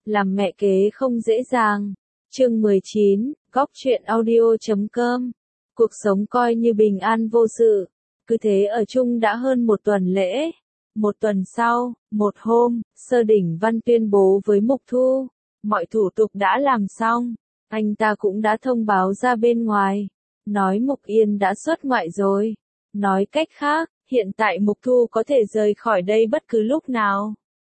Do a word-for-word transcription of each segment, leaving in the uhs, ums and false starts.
làm mẹ kế không dễ dàng. Chương mười chín, Góc truyện audio chấm com. Cuộc sống coi như bình an vô sự. Cứ thế ở chung đã hơn một tuần lễ. Một tuần sau, một hôm, Sơ Đỉnh Văn tuyên bố với Mục Thu. Mọi thủ tục đã làm xong. Anh ta cũng đã thông báo ra bên ngoài. Nói Mục Yên đã xuất ngoại rồi. Nói cách khác, hiện tại Mục Thu có thể rời khỏi đây bất cứ lúc nào.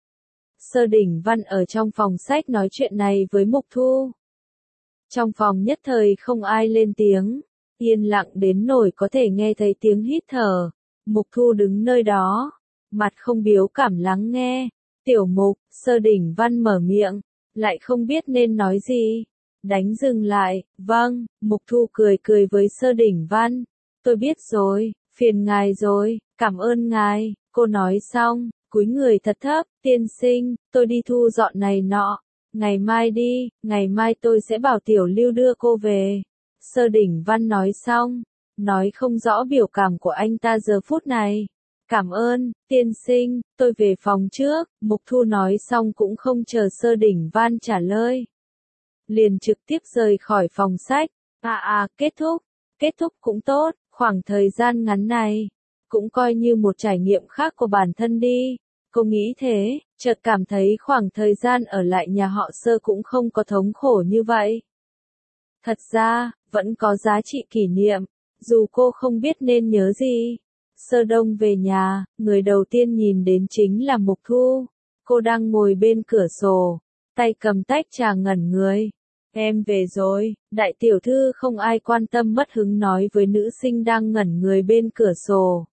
Sơ Đỉnh Văn ở trong phòng sách nói chuyện này với Mục Thu. Trong phòng nhất thời không ai lên tiếng. Yên lặng đến nỗi có thể nghe thấy tiếng hít thở. Mục Thu đứng nơi đó. Mặt không biếu cảm lắng nghe. Tiểu Mục, Sơ Đỉnh Văn mở miệng. Lại không biết nên nói gì. Đánh dừng lại. Vâng, Mục Thu cười cười với Sơ Đỉnh Văn. Tôi biết rồi, phiền ngài rồi, cảm ơn ngài. Cô nói xong, cúi người thật thấp. Tiên sinh, tôi đi thu dọn này nọ. Ngày mai đi, ngày mai tôi sẽ bảo Tiểu Lưu đưa cô về. Sơ Đỉnh Văn nói xong, nói không rõ biểu cảm của anh ta giờ phút này. Cảm ơn, tiên sinh, tôi về phòng trước. Mục Thu nói xong cũng không chờ Sơ Đỉnh Văn trả lời. Liền trực tiếp rời khỏi phòng sách. À à, kết thúc. Kết thúc cũng tốt, khoảng thời gian ngắn này. Cũng coi như một trải nghiệm khác của bản thân đi. Cô nghĩ thế, chợt cảm thấy khoảng thời gian ở lại nhà họ Sơ cũng không có thống khổ như vậy. Thật ra, vẫn có giá trị kỷ niệm, dù cô không biết nên nhớ gì. Sơ Đông về nhà, người đầu tiên nhìn đến chính là Mục Thu. Cô đang ngồi bên cửa sổ, tay cầm tách trà ngẩn người. Em về rồi, đại tiểu thư không ai quan tâm mất hứng nói với nữ sinh đang ngẩn người bên cửa sổ.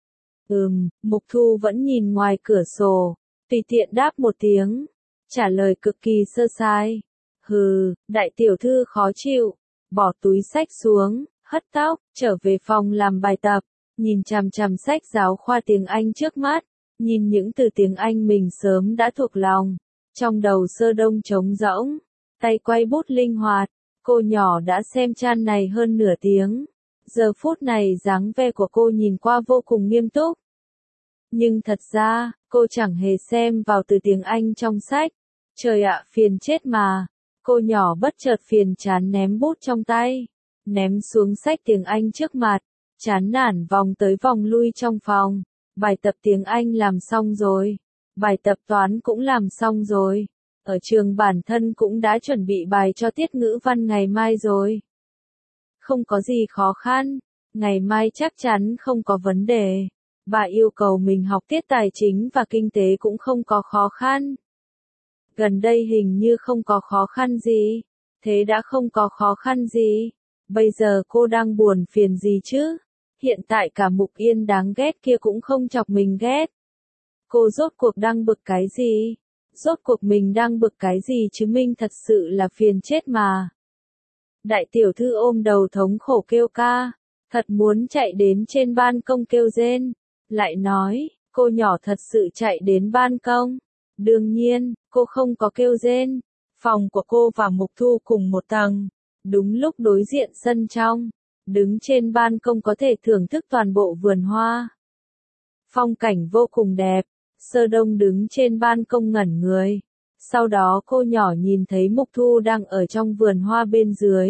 Ừm, Mục Thu vẫn nhìn ngoài cửa sổ, tùy tiện đáp một tiếng, trả lời cực kỳ sơ sài. Hừ, đại tiểu thư khó chịu, bỏ túi sách xuống, hất tóc, trở về phòng làm bài tập, nhìn chằm chằm sách giáo khoa tiếng Anh trước mắt, nhìn những từ tiếng Anh mình sớm đã thuộc lòng, trong đầu Sơ Đông trống rỗng, tay quay bút linh hoạt, cô nhỏ đã xem trang này hơn nửa tiếng. Giờ phút này dáng vẻ của cô nhìn qua vô cùng nghiêm túc. Nhưng thật ra, cô chẳng hề xem vào từ tiếng Anh trong sách. Trời ạ, phiền chết mà. Cô nhỏ bất chợt phiền chán ném bút trong tay. Ném xuống sách tiếng Anh trước mặt. Chán nản vòng tới vòng lui trong phòng. Bài tập tiếng Anh làm xong rồi. Bài tập toán cũng làm xong rồi. Ở trường bản thân cũng đã chuẩn bị bài cho tiết ngữ văn ngày mai rồi. Không có gì khó khăn. Ngày mai chắc chắn không có vấn đề. Bà yêu cầu mình học tiết tài chính và kinh tế cũng không có khó khăn. Gần đây hình như không có khó khăn gì. Thế đã không có khó khăn gì. Bây giờ cô đang buồn phiền gì chứ? Hiện tại cả Mục Yên đáng ghét kia cũng không chọc mình ghét. Cô rốt cuộc đang bực cái gì? Rốt cuộc mình đang bực cái gì chứ mình thật sự là phiền chết mà. Đại tiểu thư ôm đầu thống khổ kêu ca. Thật muốn chạy đến trên ban công kêu rên. Lại nói, cô nhỏ thật sự chạy đến ban công. Đương nhiên, cô không có kêu rên. Phòng của cô và Mục Thu cùng một tầng. Đúng lúc đối diện sân trong. Đứng trên ban công có thể thưởng thức toàn bộ vườn hoa. Phong cảnh vô cùng đẹp. Sơ Đông đứng trên ban công ngẩn người. Sau đó cô nhỏ nhìn thấy Mục Thu đang ở trong vườn hoa bên dưới.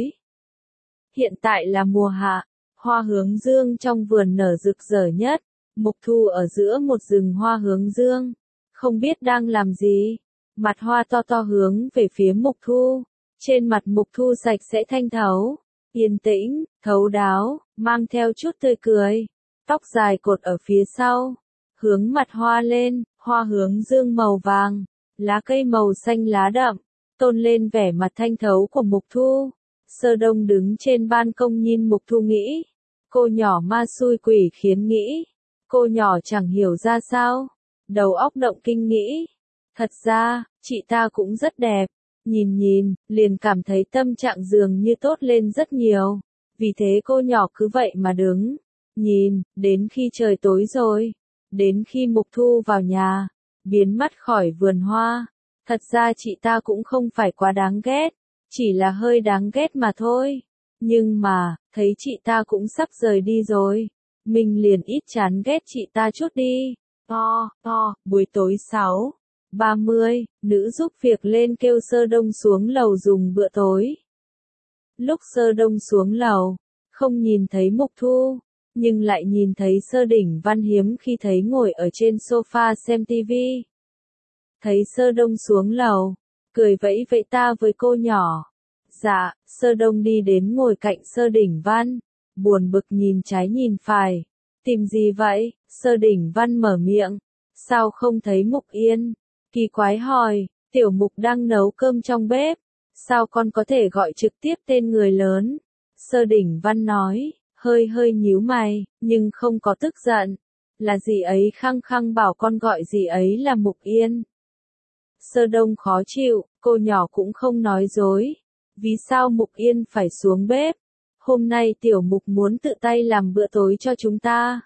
Hiện tại là mùa hạ. Hoa hướng dương trong vườn nở rực rỡ nhất. Mục Thu ở giữa một rừng hoa hướng dương. Không biết đang làm gì. Mặt hoa to to hướng về phía Mục Thu. Trên mặt Mục Thu sạch sẽ thanh thấu. Yên tĩnh, thấu đáo, mang theo chút tươi cười. Tóc dài cột ở phía sau. Hướng mặt hoa lên, hoa hướng dương màu vàng. Lá cây màu xanh lá đậm. Tôn lên vẻ mặt thanh thấu của Mục Thu. Sơ Đông đứng trên ban công nhìn Mục Thu nghĩ. Cô nhỏ ma xui quỷ khiến nghĩ. Cô nhỏ chẳng hiểu ra sao. Đầu óc động kinh nghĩ. Thật ra, chị ta cũng rất đẹp. Nhìn nhìn, liền cảm thấy tâm trạng dường như tốt lên rất nhiều. Vì thế cô nhỏ cứ vậy mà đứng. Nhìn, đến khi trời tối rồi. Đến khi Mục Thu vào nhà. Biến mất khỏi vườn hoa. Thật ra chị ta cũng không phải quá đáng ghét. Chỉ là hơi đáng ghét mà thôi. Nhưng mà, thấy chị ta cũng sắp rời đi rồi. Mình liền ít chán ghét chị ta chút đi. To, to, buổi tối sáu. ba mươi, nữ giúp việc lên kêu Sơ Đông xuống lầu dùng bữa tối. Lúc Sơ Đông xuống lầu, không nhìn thấy Mục Thu, nhưng lại nhìn thấy Sơ Đỉnh Văn hiếm khi thấy ngồi ở trên sofa xem tivi. Thấy Sơ Đông xuống lầu, cười vẫy vẫy ta với cô nhỏ. Dạ, Sơ Đông đi đến ngồi cạnh Sơ Đỉnh Văn, buồn bực nhìn trái nhìn phải. Tìm gì vậy? Sơ Đỉnh Văn mở miệng. Sao không thấy Mục Yên? Kỳ quái hỏi, Tiểu Mục đang nấu cơm trong bếp. Sao con có thể gọi trực tiếp tên người lớn? Sơ Đỉnh Văn nói, hơi hơi nhíu mày, nhưng không có tức giận. Là dì ấy khăng khăng bảo con gọi dì ấy là Mục Yên. Sơ Đông khó chịu, cô nhỏ cũng không nói dối. Vì sao Mục Yên phải xuống bếp? Hôm nay Tiểu Mục muốn tự tay làm bữa tối cho chúng ta.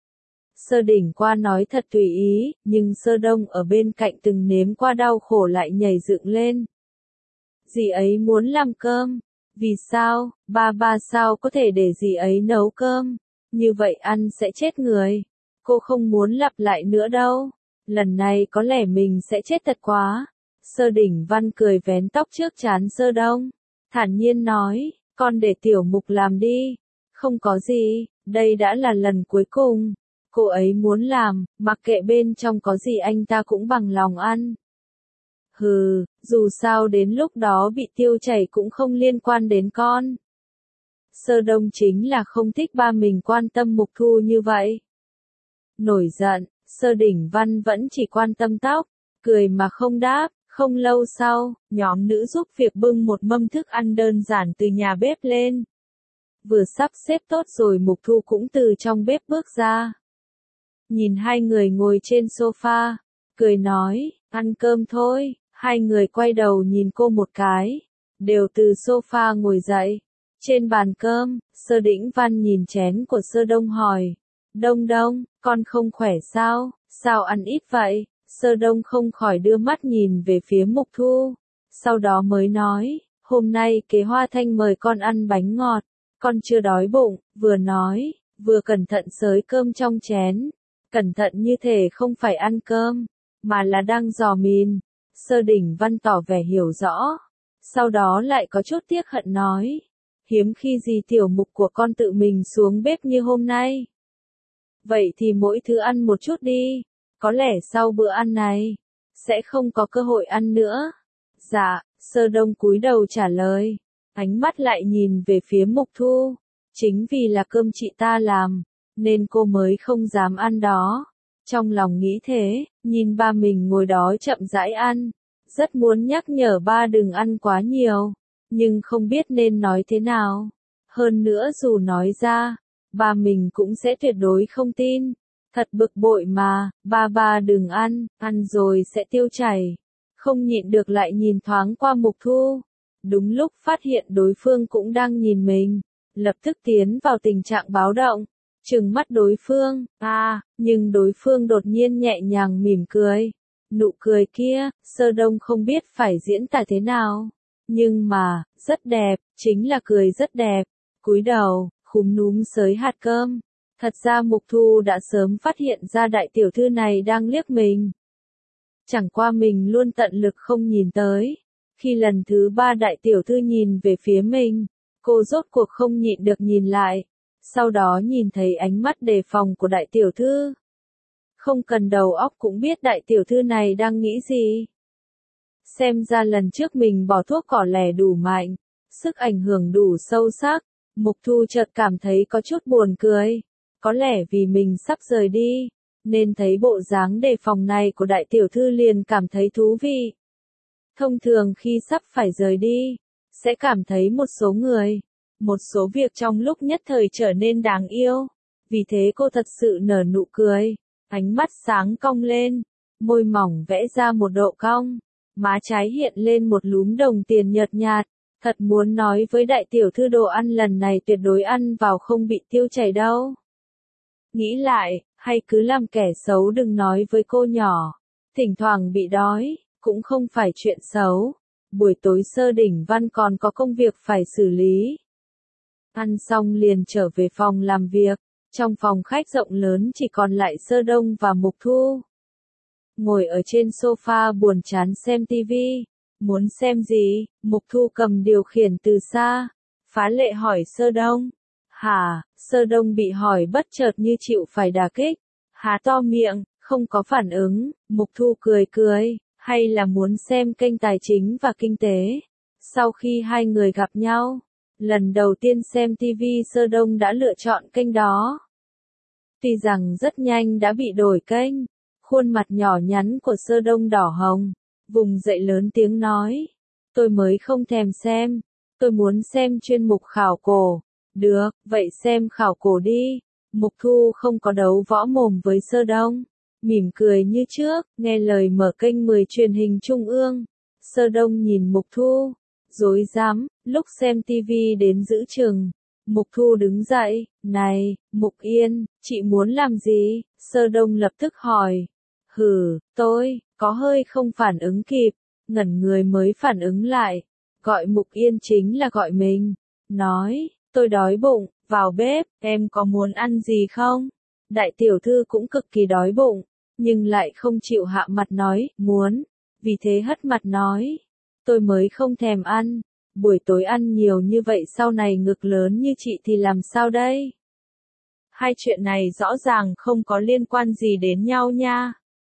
Sơ Đỉnh qua nói thật tùy ý, nhưng Sơ Đông ở bên cạnh từng nếm qua đau khổ lại nhảy dựng lên. Dì ấy muốn làm cơm. Vì sao? Ba ba sao có thể để dì ấy nấu cơm? Như vậy ăn sẽ chết người. Cô không muốn lặp lại nữa đâu. Lần này có lẽ mình sẽ chết thật quá. Sơ Đỉnh Văn cười vén tóc trước trán Sơ Đông. Thản nhiên nói, con để Tiểu Mục làm đi. Không có gì, đây đã là lần cuối cùng. Cô ấy muốn làm, mặc kệ bên trong có gì anh ta cũng bằng lòng ăn. Hừ, dù sao đến lúc đó bị tiêu chảy cũng không liên quan đến con. Sơ Đông chính là không thích ba mình quan tâm Mục Thu như vậy. Nổi giận, Sơ Đỉnh Văn vẫn chỉ quan tâm tóc, cười mà không đáp. Không lâu sau, nhóm nữ giúp việc bưng một mâm thức ăn đơn giản từ nhà bếp lên. Vừa sắp xếp tốt rồi Mục Thu cũng từ trong bếp bước ra. Nhìn hai người ngồi trên sofa, cười nói, ăn cơm thôi. Hai người quay đầu nhìn cô một cái, đều từ sofa ngồi dậy. Trên bàn cơm, Sơ Đỉnh Văn nhìn chén của Sơ Đông hỏi, Đông Đông, con không khỏe sao, sao ăn ít vậy? Sơ Đông không khỏi đưa mắt nhìn về phía Mục Thu, sau đó mới nói, hôm nay Kế Hoa Thanh mời con ăn bánh ngọt, con chưa đói bụng, vừa nói, vừa cẩn thận xới cơm trong chén, cẩn thận như thể không phải ăn cơm, mà là đang dò mìn. Sơ Đỉnh Văn tỏ vẻ hiểu rõ, sau đó lại có chút tiếc hận nói, hiếm khi gì Tiểu Mục của con tự mình xuống bếp như hôm nay. Vậy thì mỗi thứ ăn một chút đi, có lẽ sau bữa ăn này, sẽ không có cơ hội ăn nữa. Dạ, Sơ Đông cúi đầu trả lời, ánh mắt lại nhìn về phía Mục Thu, chính vì là cơm chị ta làm, nên cô mới không dám ăn đó. Trong lòng nghĩ thế, nhìn ba mình ngồi đó chậm rãi ăn, rất muốn nhắc nhở ba đừng ăn quá nhiều, nhưng không biết nên nói thế nào. Hơn nữa dù nói ra, ba mình cũng sẽ tuyệt đối không tin. Thật bực bội mà, ba ba đừng ăn, ăn rồi sẽ tiêu chảy. Không nhịn được lại nhìn thoáng qua Mục Thu. Đúng lúc phát hiện đối phương cũng đang nhìn mình, lập tức tiến vào tình trạng báo động. Trừng mắt đối phương, à, nhưng đối phương đột nhiên nhẹ nhàng mỉm cười. Nụ cười kia, Sơ Đông không biết phải diễn tả thế nào. Nhưng mà, rất đẹp, chính là cười rất đẹp. Cúi đầu, khúm núm xới hạt cơm. Thật ra Mục Thu đã sớm phát hiện ra đại tiểu thư này đang liếc mình. Chẳng qua mình luôn tận lực không nhìn tới. Khi lần thứ ba đại tiểu thư nhìn về phía mình, cô rốt cuộc không nhịn được nhìn lại. Sau đó nhìn thấy ánh mắt đề phòng của đại tiểu thư. Không cần đầu óc cũng biết đại tiểu thư này đang nghĩ gì. Xem ra lần trước mình bỏ thuốc cỏ lẻ đủ mạnh, sức ảnh hưởng đủ sâu sắc. Mục Thu chợt cảm thấy có chút buồn cười. Có lẽ vì mình sắp rời đi, nên thấy bộ dáng đề phòng này của đại tiểu thư liền cảm thấy thú vị. Thông thường khi sắp phải rời đi, sẽ cảm thấy một số người, một số việc trong lúc nhất thời trở nên đáng yêu. Vì thế cô thật sự nở nụ cười, ánh mắt sáng cong lên, môi mỏng vẽ ra một độ cong, má trái hiện lên một lúm đồng tiền nhợt nhạt. Thật muốn nói với đại tiểu thư đồ ăn lần này tuyệt đối ăn vào không bị tiêu chảy đâu. Nghĩ lại, hay cứ làm kẻ xấu đừng nói với cô nhỏ. Thỉnh thoảng bị đói, cũng không phải chuyện xấu. Buổi tối Sơ Đỉnh Văn còn có công việc phải xử lý. Ăn xong liền trở về phòng làm việc. Trong phòng khách rộng lớn chỉ còn lại Sơ Đông và Mục Thu. ngồi ở trên sofa buồn chán xem tivi. Muốn xem gì? Mục Thu cầm điều khiển từ xa. Phá Lệ hỏi Sơ Đông. Hả? Sơ Đông bị hỏi bất chợt như chịu phải đả kích. Há to miệng, không có phản ứng. Mục Thu cười cười. Hay là muốn xem kênh tài chính và kinh tế? Sau khi hai người gặp nhau, lần đầu tiên xem tivi Sơ Đông đã lựa chọn kênh đó. Tuy rằng rất nhanh đã bị đổi kênh, khuôn mặt nhỏ nhắn của Sơ Đông đỏ hồng, vùng dậy lớn tiếng nói. Tôi mới không thèm xem, tôi muốn xem chuyên mục khảo cổ. Được, vậy xem khảo cổ đi. Mục Thu không có đấu võ mồm với Sơ Đông, mỉm cười như trước, nghe lời mở kênh mười truyền hình trung ương. Sơ Đông nhìn Mục Thu, dối dám, lúc xem tivi đến giữ chừng. Mục Thu đứng dậy, này, Mục Yên, chị muốn làm gì? Sơ Đông lập tức hỏi. Hừ, tôi, có hơi không phản ứng kịp, ngẩn người mới phản ứng lại. Gọi Mục Yên chính là gọi mình. Nói, tôi đói bụng, vào bếp, em có muốn ăn gì không? Đại tiểu thư cũng cực kỳ đói bụng, nhưng lại không chịu hạ mặt nói, muốn. Vì thế hất mặt nói, tôi mới không thèm ăn. Buổi tối ăn nhiều như vậy sau này ngực lớn như chị thì làm sao đây? Hai chuyện này rõ ràng không có liên quan gì đến nhau nha.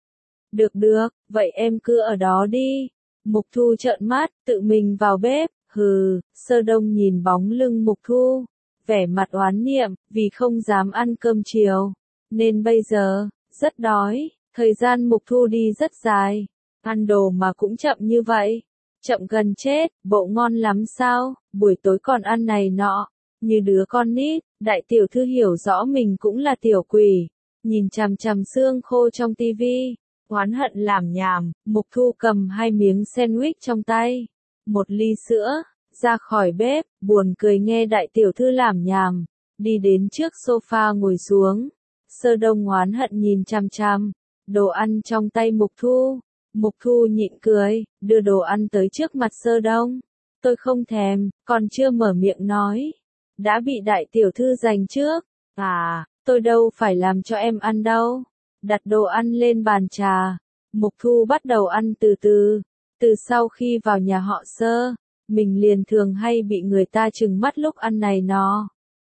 Được được, vậy em cứ ở đó đi. Mục Thu trợn mắt, tự mình vào bếp, hừ. Sơ Đông nhìn bóng lưng Mục Thu, vẻ mặt oán niệm, vì không dám ăn cơm chiều, nên bây giờ, rất đói. Thời gian Mục Thu đi rất dài, ăn đồ mà cũng chậm như vậy. Chậm gần chết, bộ ngon lắm sao, buổi tối còn ăn này nọ, như đứa con nít. Đại tiểu thư hiểu rõ mình cũng là tiểu quỷ, nhìn chằm chằm xương khô trong tivi, oán hận làm nhảm. Mục Thu cầm hai miếng sandwich trong tay, một ly sữa, ra khỏi bếp, buồn cười nghe đại tiểu thư làm nhảm, đi đến trước sofa ngồi xuống. Sơ Đông oán hận nhìn chằm chằm đồ ăn trong tay Mục Thu. Mục Thu nhịn cười, đưa đồ ăn tới trước mặt Sơ Đông. Tôi không thèm, còn chưa mở miệng nói, đã bị đại tiểu thư giành trước. À, tôi đâu phải làm cho em ăn đâu. Đặt đồ ăn lên bàn trà, Mục Thu bắt đầu ăn từ từ. Từ sau khi vào nhà họ Sơ, mình liền thường hay bị người ta trừng mắt lúc ăn này nọ.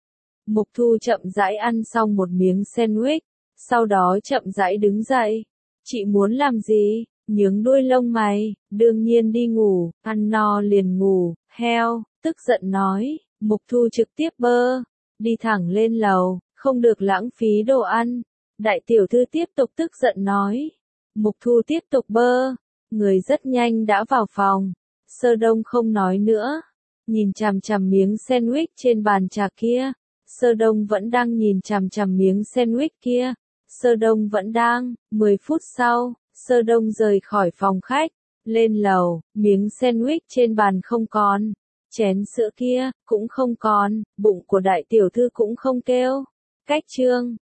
Mục Thu chậm rãi ăn xong một miếng sandwich, sau đó chậm rãi đứng dậy. Chị muốn làm gì? Nhướng đuôi lông mày, đương nhiên đi ngủ, ăn no liền ngủ. Heo, tức giận nói. Mục Thu trực tiếp bơ, đi thẳng lên lầu, không được lãng phí đồ ăn. Đại tiểu thư tiếp tục tức giận nói. Mục Thu tiếp tục bơ, người rất nhanh đã vào phòng. Sơ Đông không nói nữa, nhìn chằm chằm miếng sandwich trên bàn trà kia. Sơ Đông vẫn đang nhìn chằm chằm miếng sandwich kia. Sơ Đông vẫn đang. Mười phút sau, Sơ Đông rời khỏi phòng khách, lên lầu, miếng sandwich trên bàn không còn, chén sữa kia cũng không còn, bụng của đại tiểu thư cũng không kêu. Cách chương